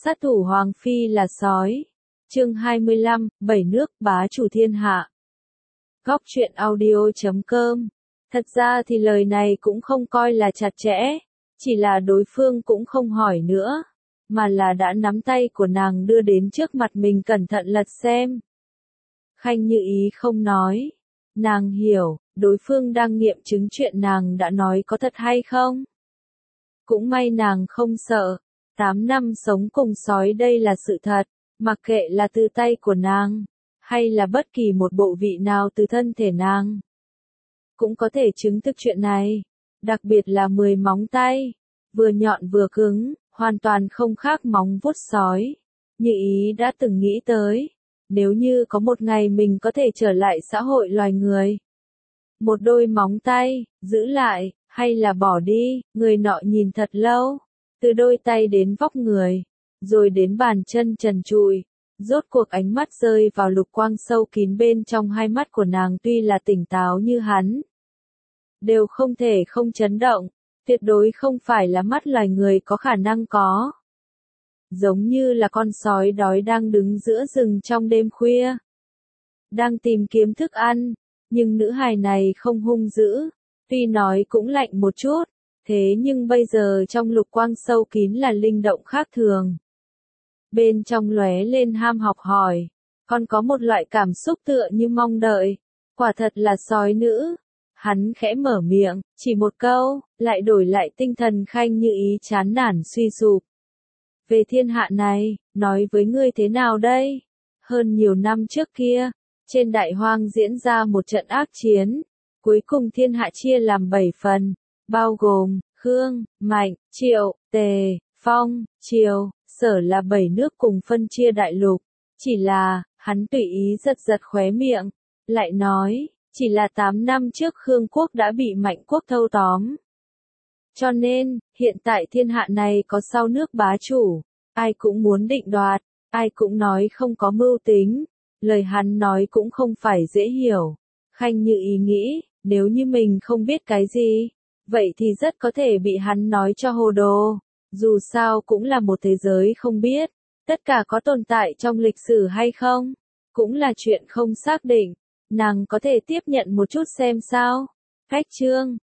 Sát thủ Hoàng Phi là sói. Chương 25, Bảy nước bá chủ thiên hạ. Góc truyện audio.com. Thật ra thì lời này cũng không coi là chặt chẽ, chỉ là đối phương cũng không hỏi nữa, mà là đã nắm tay của nàng đưa đến trước mặt mình cẩn thận lật xem. Khanh Như Ý không nói. Nàng hiểu, đối phương đang nghiệm chứng chuyện nàng đã nói có thật hay không. Cũng may nàng không sợ. 8 năm sống cùng sói đây là sự thật, mặc kệ là từ tay của nàng, hay là bất kỳ một bộ vị nào từ thân thể nàng. Cũng có thể chứng thực chuyện này, đặc biệt là 10 móng tay, vừa nhọn vừa cứng, hoàn toàn không khác móng vuốt sói. Như Ý đã từng nghĩ tới, nếu như có một ngày mình có thể trở lại xã hội loài người. Một đôi móng tay, giữ lại, hay là bỏ đi, người nọ nhìn thật lâu. Từ đôi tay đến vóc người, rồi đến bàn chân trần trụi, rốt cuộc ánh mắt rơi vào lục quang sâu kín bên trong hai mắt của nàng tuy là tỉnh táo như hắn. Đều không thể không chấn động, tuyệt đối không phải là mắt loài người có khả năng có. Giống như là con sói đói đang đứng giữa rừng trong đêm khuya. Đang tìm kiếm thức ăn, nhưng nữ hài này không hung dữ, tuy nói cũng lạnh một chút. Thế nhưng bây giờ trong lục quang sâu kín là linh động khác thường. Bên trong lóe lên ham học hỏi, còn có một loại cảm xúc tựa như mong đợi. Quả thật là sói nữ. Hắn khẽ mở miệng, chỉ một câu, lại đổi lại tinh thần Khanh Như Ý chán nản suy sụp. Về thiên hạ này, nói với ngươi thế nào đây? Hơn nhiều năm trước kia, trên đại hoang diễn ra một trận ác chiến. Cuối cùng thiên hạ chia làm 7 phần. Bao gồm, Khương, Mạnh, Triệu, Tề, Phong, Triều, Sở là 7 nước cùng phân chia đại lục. Chỉ là, hắn tùy ý giật giật khóe miệng, lại nói, chỉ là 8 năm trước Khương quốc đã bị Mạnh quốc thâu tóm. Cho nên, hiện tại thiên hạ này có 6 nước bá chủ, ai cũng muốn định đoạt, ai cũng nói không có mưu tính, lời hắn nói cũng không phải dễ hiểu. Khanh Như Ý nghĩ, nếu như mình không biết cái gì, vậy thì rất có thể bị hắn nói cho hồ đồ. Dù sao cũng là một thế giới không biết, tất cả có tồn tại trong lịch sử hay không, cũng là chuyện không xác định. Nàng có thể tiếp nhận một chút xem sao. Cách chương,